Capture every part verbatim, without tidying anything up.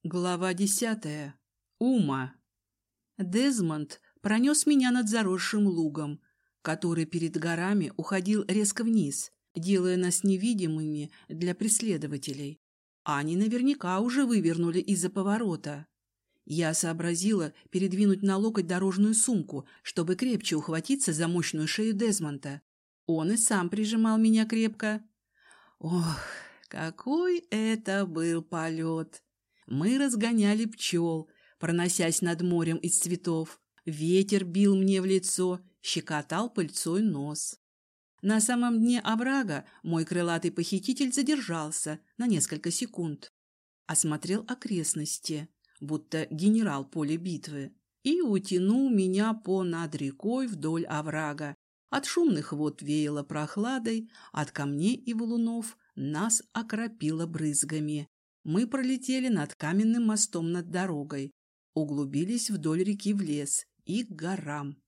Глава десятая. Ума. Дезмонд пронес меня над заросшим лугом, который перед горами уходил резко вниз, делая нас невидимыми для преследователей. Они наверняка уже вывернули из-за поворота. Я сообразила передвинуть на локоть дорожную сумку, чтобы крепче ухватиться за мощную шею Дезмонда. Он и сам прижимал меня крепко. Ох, какой это был полет! Мы разгоняли пчел, проносясь над морем из цветов. Ветер бил мне в лицо, щекотал пыльцой нос. На самом дне оврага мой крылатый похититель задержался на несколько секунд. Осмотрел окрестности, будто генерал поля битвы, и утянул меня по над рекой вдоль оврага. От шумных вод веяло прохладой, от камней и валунов нас окропило брызгами. Мы пролетели над каменным мостом над дорогой, углубились вдоль реки в лес и к горам.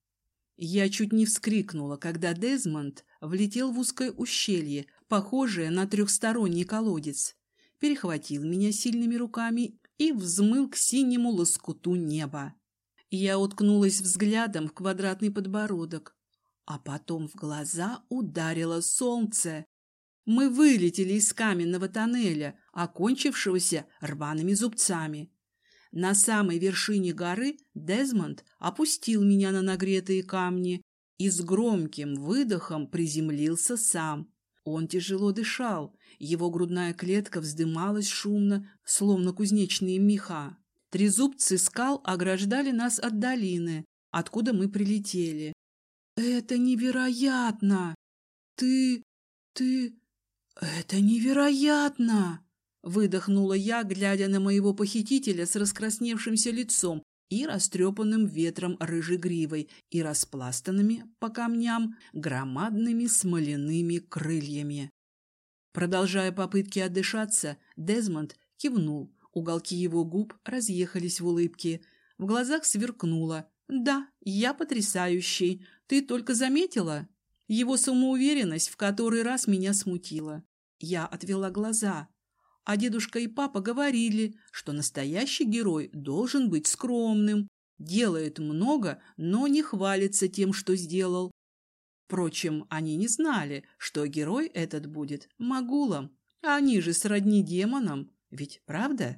Я чуть не вскрикнула, когда Дезмонд влетел в узкое ущелье, похожее на трехсторонний колодец, перехватил меня сильными руками и взмыл к синему лоскуту неба. Я уткнулась взглядом в квадратный подбородок, а потом в глаза ударило солнце. Мы вылетели из каменного тоннеля, окончившегося рваными зубцами. На самой вершине горы Дезмонд опустил меня на нагретые камни и с громким выдохом приземлился сам. Он тяжело дышал, его грудная клетка вздымалась шумно, словно кузнечные меха. Трезубцы скал ограждали нас от долины, откуда мы прилетели. «Это невероятно! Ты... ты...» «Это невероятно!» — выдохнула я, глядя на моего похитителя с раскрасневшимся лицом и растрепанным ветром рыжей гривой и распластанными по камням громадными смоляными крыльями. Продолжая попытки отдышаться, Дезмонд кивнул, уголки его губ разъехались в улыбке, в глазах сверкнуло. «Да, я потрясающий, ты только заметила?» Его самоуверенность в который раз меня смутила. Я отвела глаза. А дедушка и папа говорили, что настоящий герой должен быть скромным, делает много, но не хвалится тем, что сделал. Впрочем, они не знали, что герой этот будет Магулом, а они же сродни демонам, ведь правда?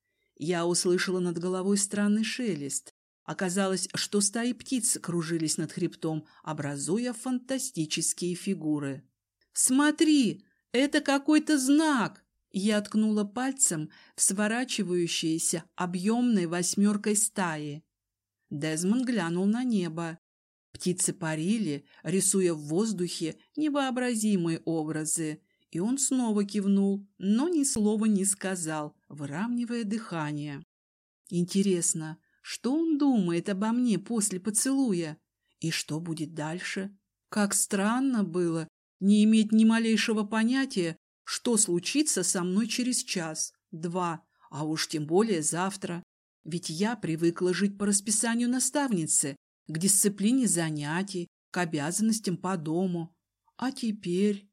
Я услышала над головой странный шелест. Оказалось, что стаи птиц кружились над хребтом, образуя фантастические фигуры. «Смотри, это какой-то знак!» Я ткнула пальцем в сворачивающиеся объемной восьмеркой стаи. Дезмонд глянул на небо. Птицы парили, рисуя в воздухе невообразимые образы, и он снова кивнул, но ни слова не сказал, выравнивая дыхание. «Интересно, что он думает обо мне после поцелуя? И что будет дальше? Как странно было не иметь ни малейшего понятия, что случится со мной через час, два, а уж тем более завтра. Ведь я привыкла жить по расписанию наставницы, к дисциплине занятий, к обязанностям по дому. А теперь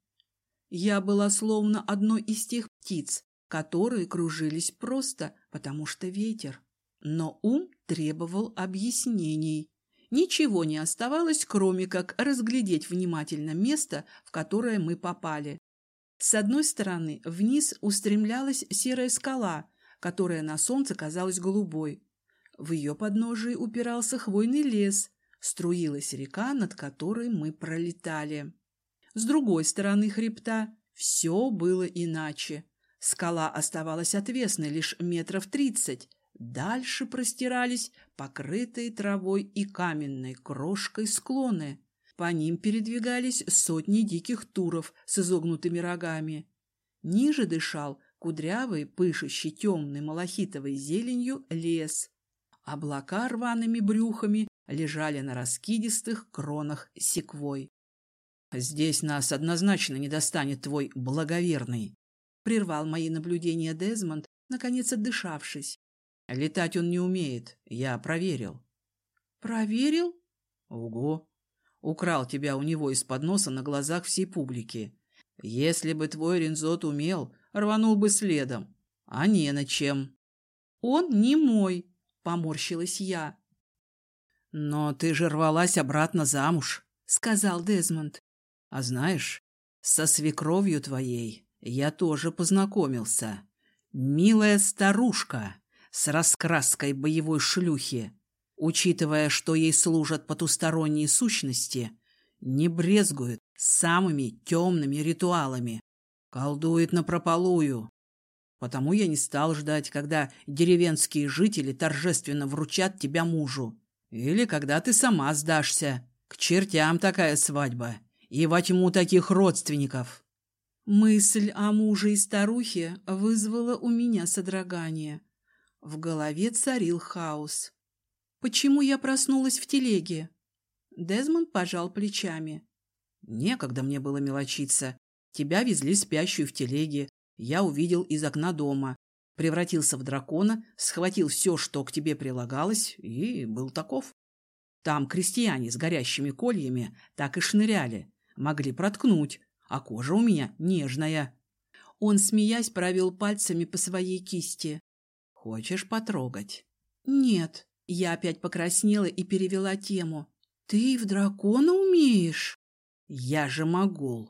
я была словно одной из тех птиц, которые кружились просто потому что ветер. Но ум требовал объяснений. Ничего не оставалось, кроме как разглядеть внимательно место, в которое мы попали. С одной стороны вниз устремлялась серая скала, которая на солнце казалась голубой. В ее подножии упирался хвойный лес, струилась река, над которой мы пролетали. С другой стороны хребта все было иначе. Скала оставалась отвесной лишь метров тридцать. Дальше простирались покрытые травой и каменной крошкой склоны. По ним передвигались сотни диких туров с изогнутыми рогами. Ниже дышал кудрявый, пышущий темной малахитовой зеленью лес. Облака рваными брюхами лежали на раскидистых кронах секвой. «Здесь нас однозначно не достанет твой благоверный», — прервал мои наблюдения Дезмонд, наконец отдышавшись. «Летать он не умеет, я проверил». «Проверил?» «Ого! Украл тебя у него из-под носа на глазах всей публики. Если бы твой Рензот умел, рванул бы следом, а не на чем». Он не мой, поморщилась я. Но ты же рвалась обратно замуж, сказал Дезмонд. А знаешь, со свекровью твоей я тоже познакомился. Милая старушка с раскраской боевой шлюхи, учитывая, что ей служат потусторонние сущности, не брезгует самыми темными ритуалами, колдует напропалую. Потому я не стал ждать, когда деревенские жители торжественно вручат тебя мужу. Или когда ты сама сдашься. К чертям такая свадьба. И во тьму таких родственников. Мысль о муже и старухе вызвала у меня содрогание. В голове царил хаос. Почему я проснулась в телеге? Дезмонд пожал плечами. Некогда мне было мелочиться. Тебя везли спящую в телеге. Я увидел из окна дома. Превратился в дракона, схватил все, что к тебе прилагалось, и был таков. Там крестьяне с горящими кольями так и шныряли. Могли проткнуть, а кожа у меня нежная. Он, смеясь, провел пальцами по своей кисти. Хочешь потрогать? Нет. Я опять покраснела и перевела тему. Ты в дракона умеешь? Я же могул.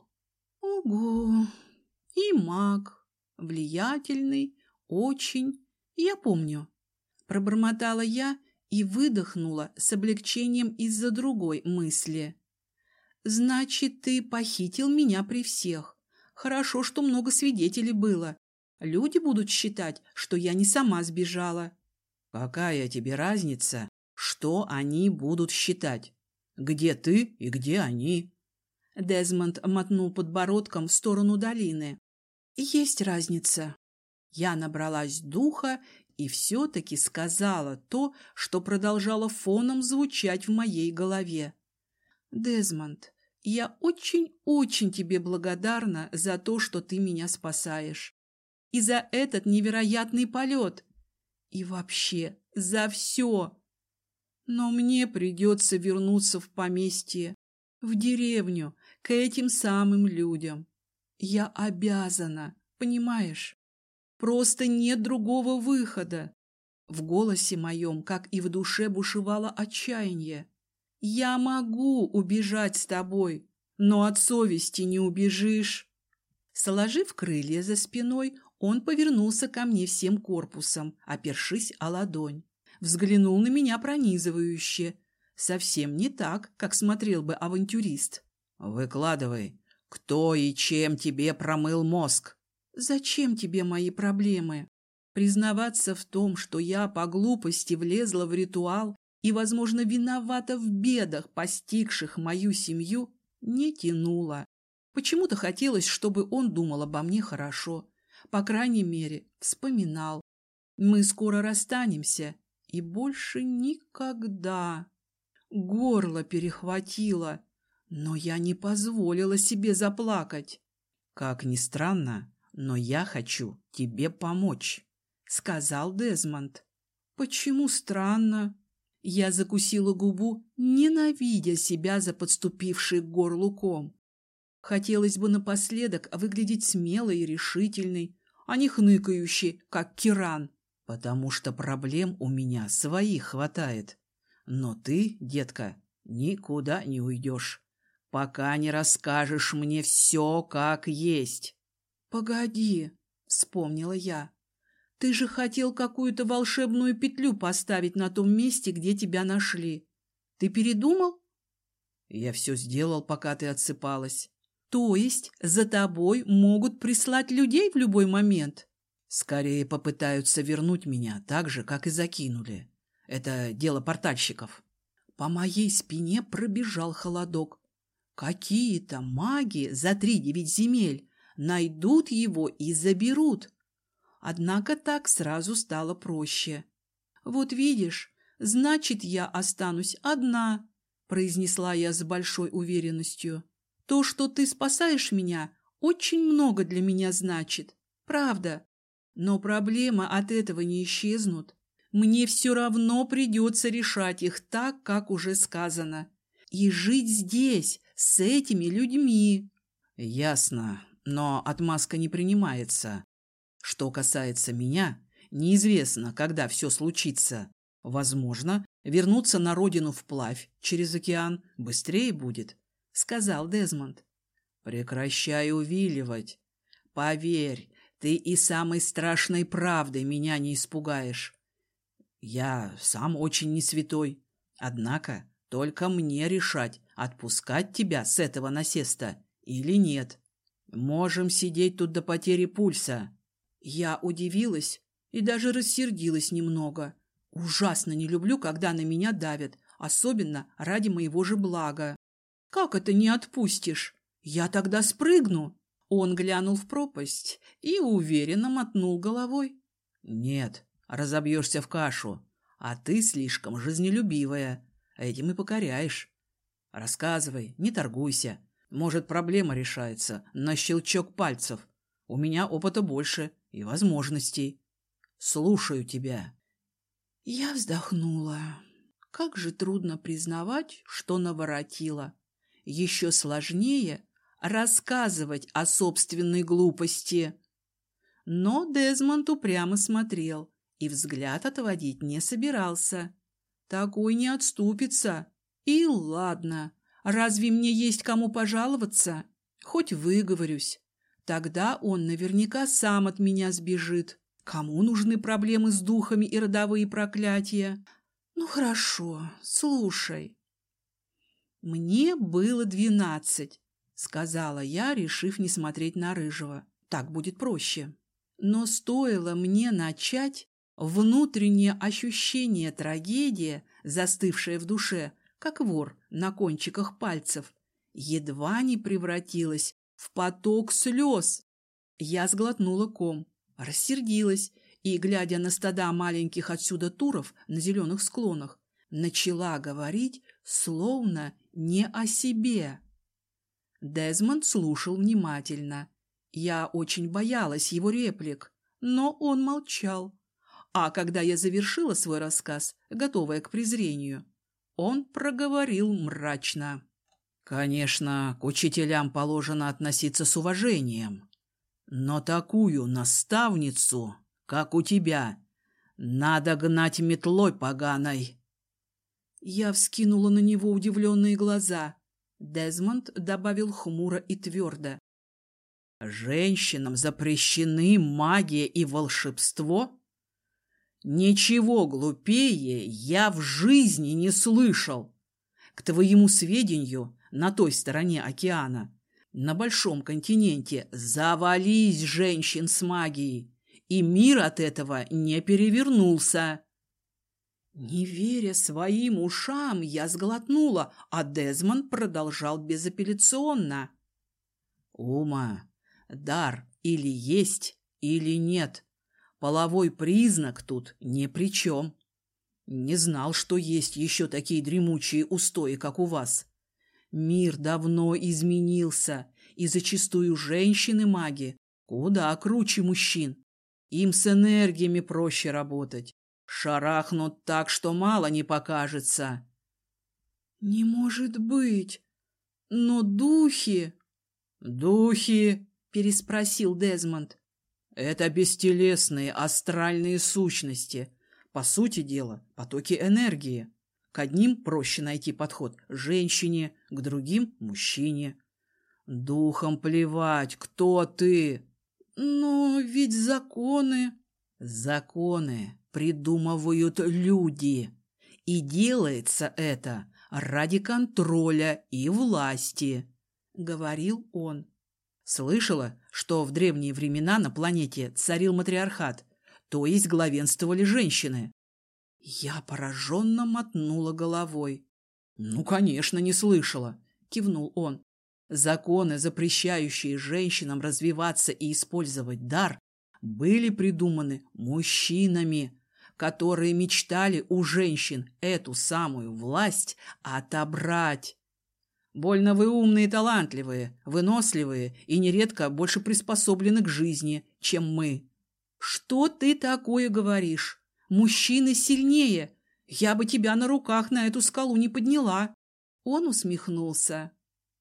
Ого. И маг. Влиятельный. Очень. Я помню. Пробормотала я и выдохнула с облегчением из-за другой мысли. Значит, ты похитил меня при всех. Хорошо, что много свидетелей было. Люди будут считать, что я не сама сбежала. Какая тебе разница, что они будут считать? Где ты и где они? Дезмонд мотнул подбородком в сторону долины. Есть разница. Я набралась духа и все-таки сказала то, что продолжало фоном звучать в моей голове. Дезмонд, я очень-очень тебе благодарна за то, что ты меня спасаешь. И за этот невероятный полет. И вообще за все. Но мне придется вернуться в поместье, в деревню, к этим самым людям. Я обязана, понимаешь? Просто нет другого выхода. В голосе моем, как и в душе, бушевало отчаяние. Я могу убежать с тобой, но от совести не убежишь. Сложив крылья за спиной, он повернулся ко мне всем корпусом, опершись о ладонь. Взглянул на меня пронизывающе. Совсем не так, как смотрел бы авантюрист. «Выкладывай, кто и чем тебе промыл мозг?» «Зачем тебе мои проблемы? Признаваться в том, что я по глупости влезла в ритуал и, возможно, виновата в бедах, постигших мою семью, не тянуло. Почему-то хотелось, чтобы он думал обо мне хорошо. По крайней мере, вспоминал. Мы скоро расстанемся, и больше никогда. Горло перехватило, но я не позволила себе заплакать. Как ни странно, но я хочу тебе помочь, — сказал Дезмонд. Почему странно? Я закусила губу, ненавидя себя за подступивший к горлу ком. Хотелось бы напоследок выглядеть смелой и решительной, а не хныкающей, как Киран. Потому что проблем у меня своих хватает. Но ты, детка, никуда не уйдешь, пока не расскажешь мне все как есть. «Погоди», — вспомнила я. «Ты же хотел какую-то волшебную петлю поставить на том месте, где тебя нашли. Ты передумал?» «Я все сделал, пока ты отсыпалась». «То есть за тобой могут прислать людей в любой момент?» «Скорее попытаются вернуть меня так же, как и закинули. Это дело портальщиков». По моей спине пробежал холодок. Какие-то маги за три девять земель найдут его и заберут. Однако так сразу стало проще. «Вот видишь, значит, я останусь одна», — произнесла я с большой уверенностью. «То, что ты спасаешь меня, очень много для меня значит. Правда. Но проблемы от этого не исчезнут. Мне все равно придется решать их так, как уже сказано. И жить здесь, с этими людьми». «Ясно, но отмазка не принимается. Что касается меня, Неизвестно, когда все случится. Возможно, вернуться на родину вплавь через океан быстрее будет, — сказал Дезмонд. Прекращай увиливать. Поверь, ты и самой страшной правдой меня не испугаешь. Я сам очень не святой. Однако только мне решать, отпускать тебя с этого насеста или нет. Можем сидеть тут до потери пульса. Я удивилась и даже рассердилась немного. Ужасно не люблю, когда на меня давят, особенно ради моего же блага. Как это не отпустишь? Я тогда спрыгну. Он глянул в пропасть и уверенно мотнул головой. Нет, разобьешься в кашу, а ты слишком жизнелюбивая. Этим и покоряешь. Рассказывай, не торгуйся. Может, проблема решается на щелчок пальцев. У меня опыта больше и возможностей. Слушаю тебя. Я вздохнула. Как же трудно признавать, что наворотила. Еще сложнее рассказывать о собственной глупости. Но Дезмонд упрямо смотрел и взгляд отводить не собирался. Такой не отступится. И ладно, разве мне есть кому пожаловаться? Хоть выговорюсь. Тогда он наверняка сам от меня сбежит. Кому нужны проблемы с духами и родовые проклятия? Ну хорошо, слушай. Мне было двенадцать, сказала я, решив не смотреть на Рыжего. Так будет проще. Но стоило мне начать, внутреннее ощущение трагедии, застывшее в душе, как вор на кончиках пальцев, едва не превратилось в поток слез. Я сглотнула ком, рассердилась и, глядя на стада маленьких отсюда туров на зеленых склонах, начала говорить словно не о себе. Дезмонд слушал внимательно. Я очень боялась его реплик, но он молчал. А когда я завершила свой рассказ, готовая к презрению, он проговорил мрачно. Конечно, к учителям положено относиться с уважением, но такую наставницу, как у тебя, надо гнать метлой поганой. Я вскинула на него удивленные глаза. Дезмонд добавил хмуро и твердо. Женщинам запрещены магия и волшебство? Ничего глупее я в жизни не слышал. К твоему сведению, на той стороне океана, на большом континенте, завались женщин с магией, и мир от этого не перевернулся. Не веря своим ушам, я сглотнула, а Дезмонд продолжал безапелляционно. Ума, дар или есть, или нет. Половой признак тут ни при чем. Не знал, что есть еще такие дремучие устои, как у вас. Мир давно изменился, и зачастую женщины-маги куда круче мужчин. Им с энергиями проще работать. Шарахнут так, что мало не покажется. Не может быть. Но духи... Духи, переспросил Дезмонд. Это бестелесные астральные сущности. По сути дела, потоки энергии. К одним проще найти подход женщине, к другим – мужчине. Духом плевать, кто ты. Но ведь законы... Законы придумывают люди. И делается это ради контроля и власти, — говорил он. Слышала, что в древние времена на планете царил матриархат, то есть главенствовали женщины? Я пораженно мотнула головой. Ну, конечно, не слышала, — кивнул он. Законы, запрещающие женщинам развиваться и использовать дар, были придуманы мужчинами, которые мечтали у женщин эту самую власть отобрать. Больно вы умные и талантливые, выносливые и нередко больше приспособлены к жизни, чем мы. Что ты такое говоришь? Мужчины сильнее. Я бы тебя на руках на эту скалу не подняла. Он усмехнулся.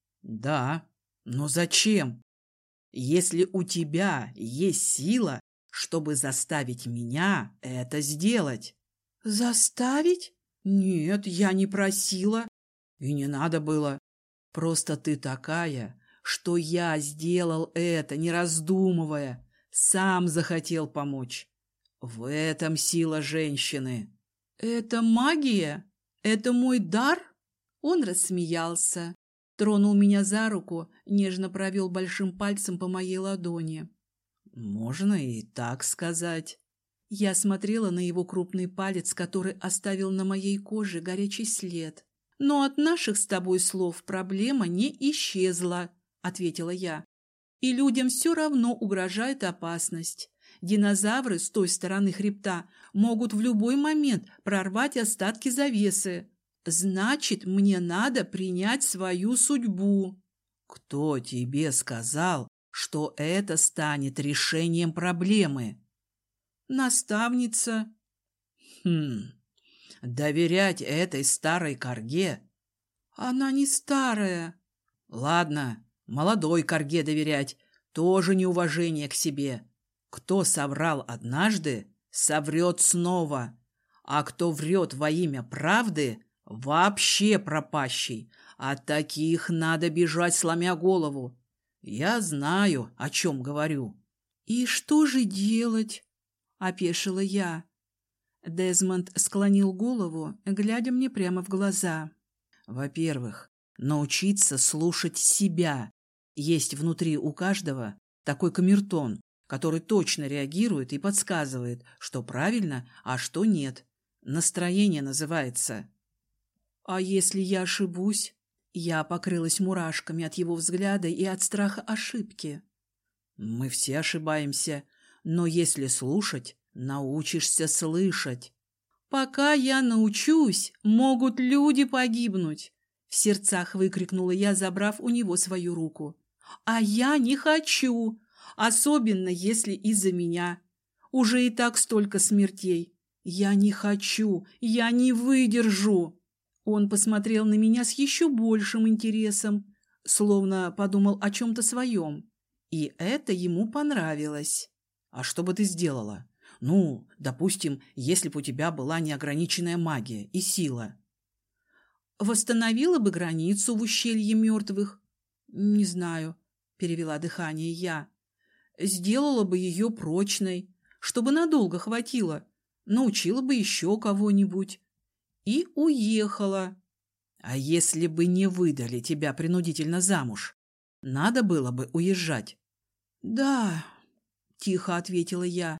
Да, но зачем? Если у тебя есть сила, чтобы заставить меня это сделать. Заставить? Нет, я не просила. И не надо было. Просто ты такая, что я сделал это, не раздумывая, сам захотел помочь. В этом сила женщины. Это магия? Это мой дар? Он рассмеялся, тронул меня за руку, нежно провел большим пальцем по моей ладони. Можно и так сказать. Я смотрела на его крупный палец, который оставил на моей коже горячий след. «Но от наших с тобой слов проблема не исчезла», — ответила я. «И людям все равно угрожает опасность. Динозавры с той стороны хребта могут в любой момент прорвать остатки завесы. Значит, мне надо принять свою судьбу». Кто тебе сказал, что это станет решением проблемы? Наставница. Хм, доверять этой старой корге? Она не старая. Ладно, молодой корге доверять, тоже неуважение к себе. Кто соврал однажды, соврет снова, а кто врет во имя правды, вообще пропащий. От таких надо бежать, сломя голову. Я знаю, о чем говорю. И что же делать? — опешила я. Дезмонд склонил голову, глядя мне прямо в глаза. Во-первых, научиться слушать себя. Есть внутри у каждого такой камертон, который точно реагирует и подсказывает, что правильно, а что нет. Настроение называется. А если я ошибусь? Я покрылась мурашками от его взгляда и от страха ошибки. Мы все ошибаемся. Но если слушать, научишься слышать. «Пока я научусь, могут люди погибнуть!» В сердцах выкрикнула я, забрав у него свою руку. «А я не хочу, особенно если из-за меня. Уже и так столько смертей. Я не хочу, я не выдержу!» Он посмотрел на меня с еще большим интересом, словно подумал о чем-то своем. И это ему понравилось. А что бы ты сделала? Ну, допустим, если бы у тебя была неограниченная магия и сила. Восстановила бы границу в ущелье мертвых? Не знаю, перевела дыхание я. Сделала бы ее прочной, чтобы надолго хватило. Научила бы еще кого-нибудь. И уехала. А если бы не выдали тебя принудительно замуж? Надо было бы уезжать. Да, тихо ответила я.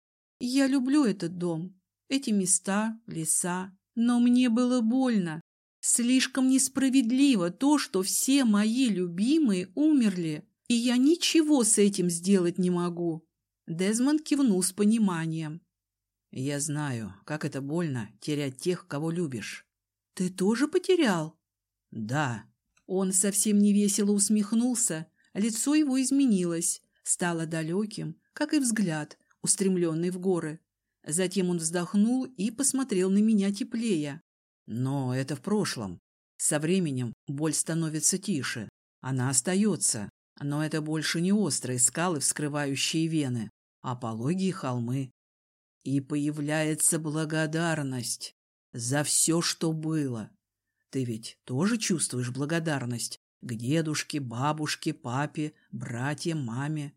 Я люблю этот дом, эти места, леса, но мне было больно. Слишком несправедливо то, что все мои любимые умерли, и я ничего с этим сделать не могу. Дезмонд кивнул с пониманием. Я знаю, как это больно терять тех, кого любишь. Ты тоже потерял? Да. Он совсем невесело усмехнулся, лицо его изменилось, стало далеким, как и взгляд, устремленный в горы. Затем он вздохнул и посмотрел на меня теплее. Но это в прошлом. Со временем боль становится тише. Она остается, но это больше не острые скалы, вскрывающие вены, а пологие холмы. И появляется благодарность за все, что было. Ты ведь тоже чувствуешь благодарность к дедушке, бабушке, папе, братьям, маме?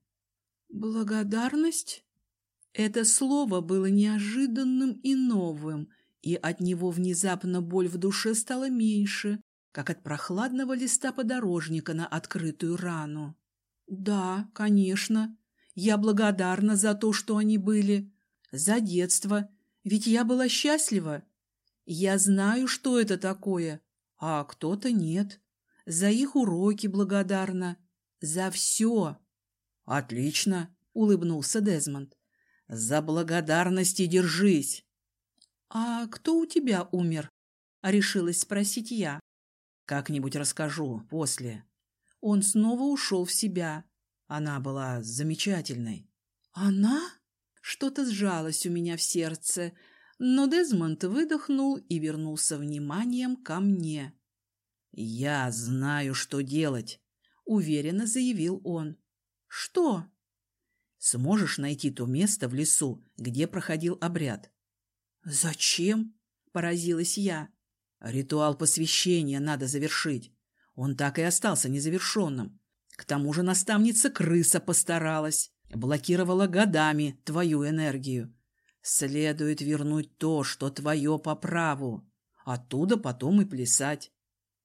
Благодарность? Это слово было неожиданным и новым, и от него внезапно боль в душе стала меньше, как от прохладного листа подорожника на открытую рану. Да, конечно, я благодарна за то, что они были, за детство, ведь я была счастлива. Я знаю, что это такое, а кто-то нет. За их уроки благодарна, за все. — Отлично, — улыбнулся Дезмонд. — За благодарность и держись. — А кто у тебя умер? — решилась спросить я. — Как-нибудь расскажу после. Он снова ушел в себя. Она была замечательной. — Она? Что-то сжалось у меня в сердце, но Дезмонд выдохнул и вернулся вниманием ко мне. — Я знаю, что делать, — уверенно заявил он. — Что? Сможешь найти то место в лесу, где проходил обряд? Зачем? Поразилась я. Ритуал посвящения надо завершить. Он так и остался незавершенным. К тому же наставница-крыса постаралась, блокировала годами твою энергию. Следует вернуть то, что твое по праву. Оттуда потом и плясать.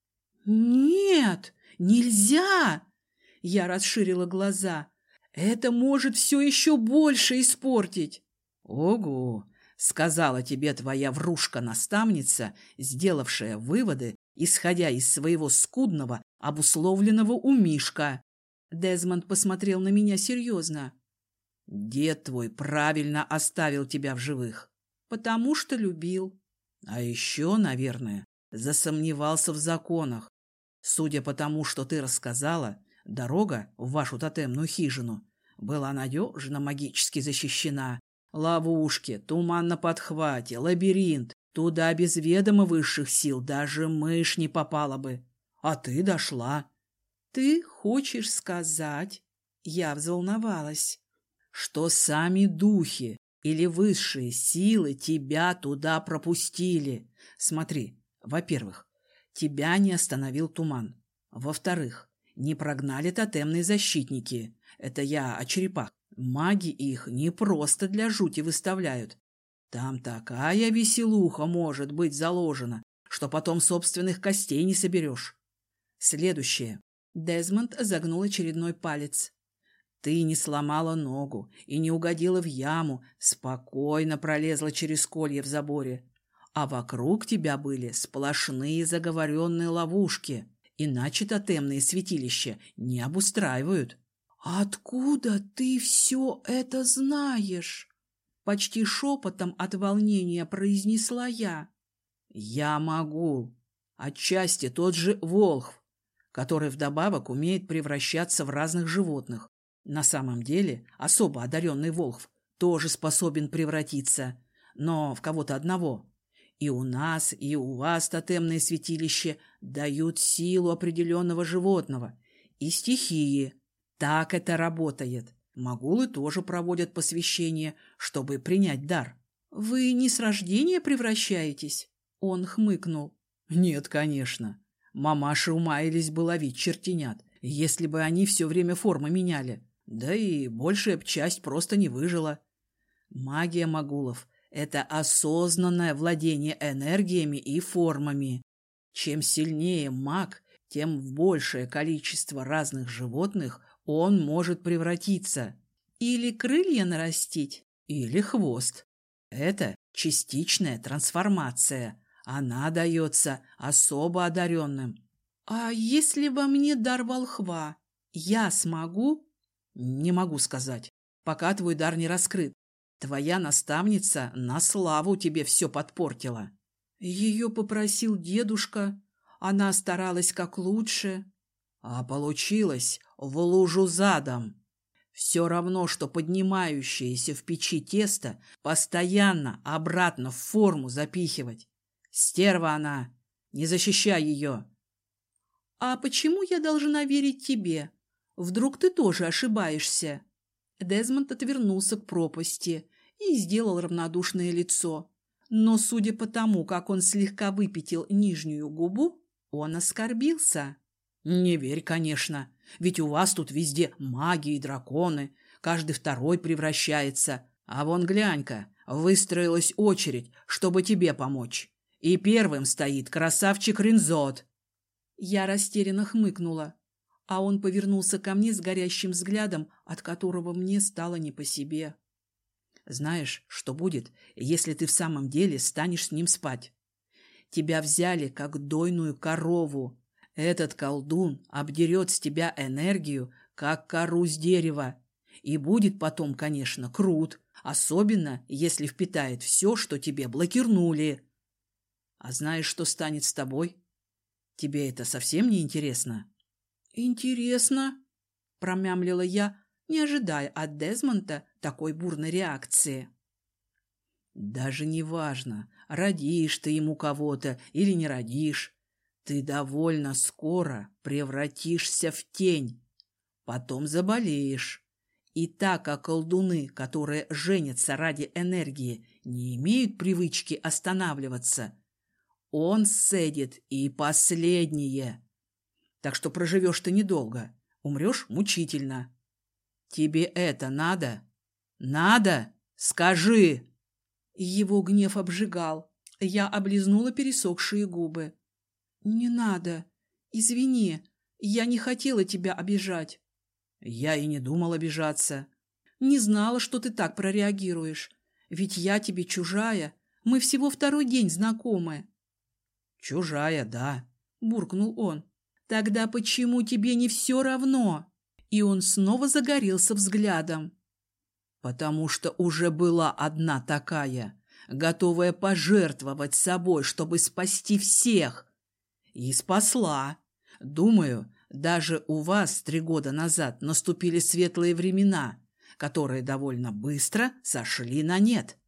Нет, нельзя! Я расширила глаза. Это может все еще больше испортить. Ого! Сказала тебе твоя врушка-наставница, сделавшая выводы, исходя из своего скудного, обусловленного умишка. Дезмонд посмотрел на меня серьезно. Дед твой правильно оставил тебя в живых. Потому что любил. А еще, наверное, засомневался в законах. Судя по тому, что ты рассказала, дорога в вашу тотемную хижину была надежно магически защищена. Ловушки, туман на подхвате, лабиринт. Туда без ведома высших сил даже мышь не попала бы. А ты дошла. Ты хочешь сказать? Я взволновалась. Что сами духи или высшие силы тебя туда пропустили. Смотри, во-первых, тебя не остановил туман. Во-вторых, не прогнали тотемные защитники. Это я о черепах. Маги их не просто для жути выставляют. Там такая веселуха может быть заложена, что потом собственных костей не соберешь. Следующее. Дезмонд загнул очередной палец. Ты не сломала ногу и не угодила в яму, спокойно пролезла через колья в заборе. А вокруг тебя были сплошные заговоренные ловушки, иначе тотемные святилища не обустраивают. «Откуда ты все это знаешь?» Почти шепотом от волнения произнесла я. Я могу. Отчасти тот же Волхв, который вдобавок умеет превращаться в разных животных. На самом деле особо одаренный Волхв тоже способен превратиться, но в кого-то одного. И у нас, и у вас тотемные святилища дают силу определенного животного и стихии. Так это работает. Магулы тоже проводят посвящение, чтобы принять дар. «Вы не с рождения превращаетесь?» Он хмыкнул. «Нет, конечно. Мамаши умаялись бы ловить чертенят, если бы они все время формы меняли. Да и большая часть просто не выжила. Магия магулов – это осознанное владение энергиями и формами. Чем сильнее маг, тем в большее количество разных животных он может превратиться. Или крылья нарастить, или хвост. Это частичная трансформация. Она дается особо одаренным. А если во мне дар волхва, я смогу? Не могу сказать, пока твой дар не раскрыт. Твоя наставница на славу тебе все подпортила. Ее попросил дедушка. Она старалась как лучше. А получилось в лужу задом. Все равно, что поднимающееся в печи тесто постоянно обратно в форму запихивать. Стерва она, не защищай ее. А почему я должна верить тебе? Вдруг ты тоже ошибаешься? Дезмонд отвернулся к пропасти и сделал равнодушное лицо. Но, судя по тому, как он слегка выпятил нижнюю губу, он оскорбился. Не верь, конечно, ведь у вас тут везде маги и драконы, каждый второй превращается. А вон глянь-ка, выстроилась очередь, чтобы тебе помочь. И первым стоит красавчик Ринзот. Я растерянно хмыкнула, а он повернулся ко мне с горящим взглядом, от которого мне стало не по себе. Знаешь, что будет, если ты в самом деле станешь с ним спать? Тебя взяли как дойную корову. Этот колдун обдерет с тебя энергию, как кору с дерева. И будет потом, конечно, крут, особенно если впитает все, что тебе блокирнули. А знаешь, что станет с тобой? Тебе это совсем не интересно? Интересно, промямлила я, не ожидая от Дезмонда такой бурной реакции. Даже не важно, родишь ты ему кого-то или не родишь. Ты довольно скоро превратишься в тень. Потом заболеешь. И так как колдуны, которые женятся ради энергии, не имеют привычки останавливаться, он сцедит и последнее. Так что проживешь ты недолго, умрешь мучительно. Тебе это надо? Надо? Скажи!» Его гнев обжигал. Я облизнула пересохшие губы. «Не надо. Извини, я не хотела тебя обижать». «Я и не думал обижаться». «Не знала, что ты так прореагируешь. Ведь я тебе чужая. Мы всего второй день знакомы». «Чужая, да», — буркнул он. «Тогда почему тебе не все равно?» И он снова загорелся взглядом. «Потому что уже была одна такая, готовая пожертвовать собой, чтобы спасти всех. И спасла. Думаю, даже у вас три года назад наступили светлые времена, которые довольно быстро сошли на нет».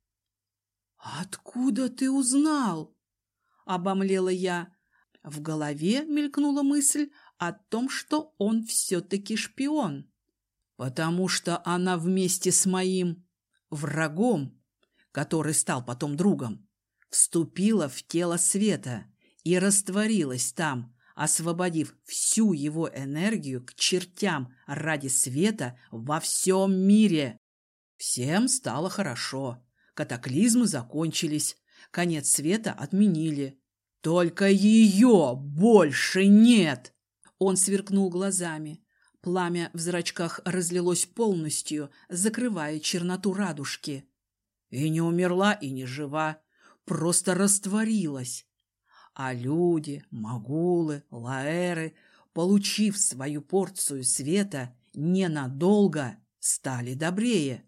«Откуда ты узнал?» — обомлела я. В голове мелькнула мысль о том, что он все-таки шпион. «Потому что она вместе с моим врагом, который стал потом другом, вступила в тело света и растворилась там, освободив всю его энергию к чертям ради света во всем мире. Всем стало хорошо, катаклизмы закончились, конец света отменили. Только ее больше нет!» Он сверкнул глазами. Пламя в зрачках разлилось полностью, закрывая черноту радужки. И не умерла, и не жива, просто растворилась. А люди, могулы, лаэры, получив свою порцию света, ненадолго стали добрее.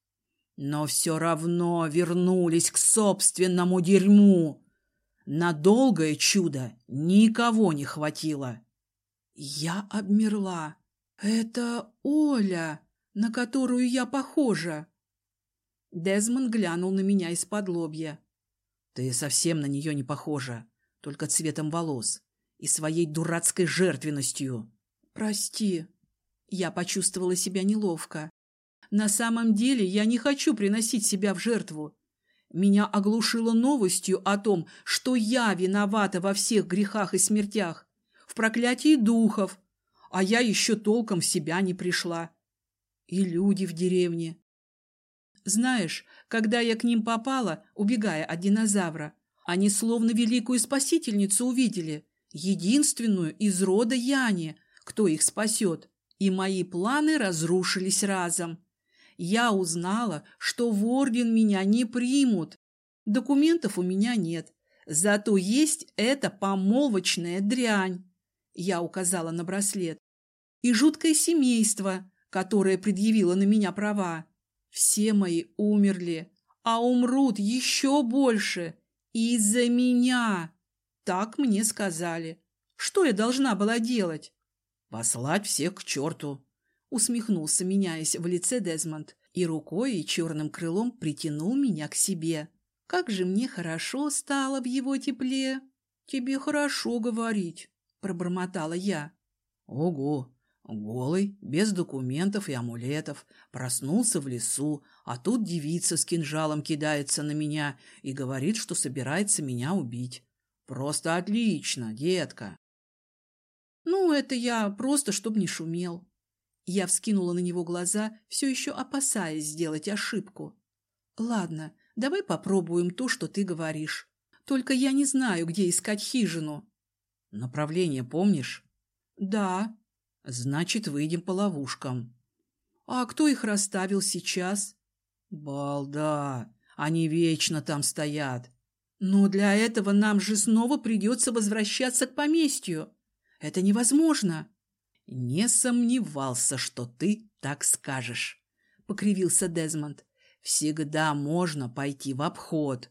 Но все равно вернулись к собственному дерьму. На долгое чудо никого не хватило. Я обмерла. «Это Оля, на которую я похожа». Дезмонд глянул на меня из-под лобья. «Ты совсем на нее не похожа, только цветом волос и своей дурацкой жертвенностью». «Прости». Я почувствовала себя неловко. На самом деле я не хочу приносить себя в жертву. Меня оглушило новостью о том, что я виновата во всех грехах и смертях, в проклятии духов, а я еще толком в себя не пришла. И люди в деревне. Знаешь, когда я к ним попала, убегая от динозавра, они словно великую спасительницу увидели, единственную из рода Яни, кто их спасет, и мои планы разрушились разом. Я узнала, что в орден меня не примут. Документов у меня нет, зато есть эта помолвочная дрянь. Я указала на браслет. И жуткое семейство, которое предъявило на меня права. Все мои умерли, а умрут еще больше. Из-за меня. Так мне сказали. Что я должна была делать? «Послать всех к черту», — усмехнулся, меняясь в лице Дезмонд, и рукой и черным крылом притянул меня к себе. Как же мне хорошо стало в его тепле. «Тебе хорошо говорить», — пробормотала я. «Ого! Голый, без документов и амулетов, проснулся в лесу, а тут девица с кинжалом кидается на меня и говорит, что собирается меня убить. Просто отлично, детка!» «Ну, это я просто, чтоб не шумел». Я вскинула на него глаза, все еще опасаясь сделать ошибку. «Ладно, давай попробуем то, что ты говоришь. Только я не знаю, где искать хижину». «Направление помнишь?» «Да». «Значит, выйдем по ловушкам». «А кто их расставил сейчас?» «Балда! Они вечно там стоят». «Но для этого нам же снова придется возвращаться к поместью. Это невозможно». «Не сомневался, что ты так скажешь», — покривился Дезмонд. «Всегда можно пойти в обход».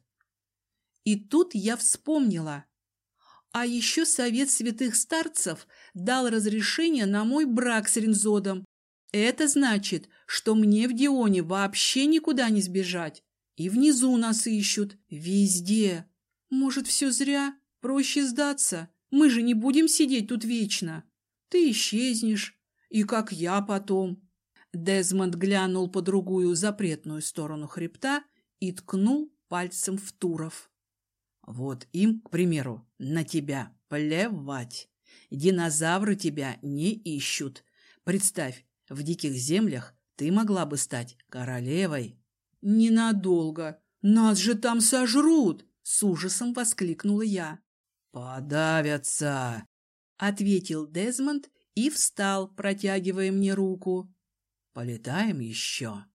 И тут я вспомнила. А еще Совет Святых Старцев дал разрешение на мой брак с Ринзодом. Это значит, что мне в Дионе вообще никуда не сбежать. И внизу нас ищут. Везде. Может, все зря? Проще сдаться. Мы же не будем сидеть тут вечно. Ты исчезнешь. И как я потом. Дезмонд глянул по другую запретную сторону хребта и ткнул пальцем в туров. Вот им, к примеру, на тебя плевать. Динозавры тебя не ищут. Представь, в диких землях ты могла бы стать королевой. Ненадолго. Нас же там сожрут! С ужасом воскликнула я. Подавятся, Ответил Дезмонд и встал, протягивая мне руку. полетаем еще.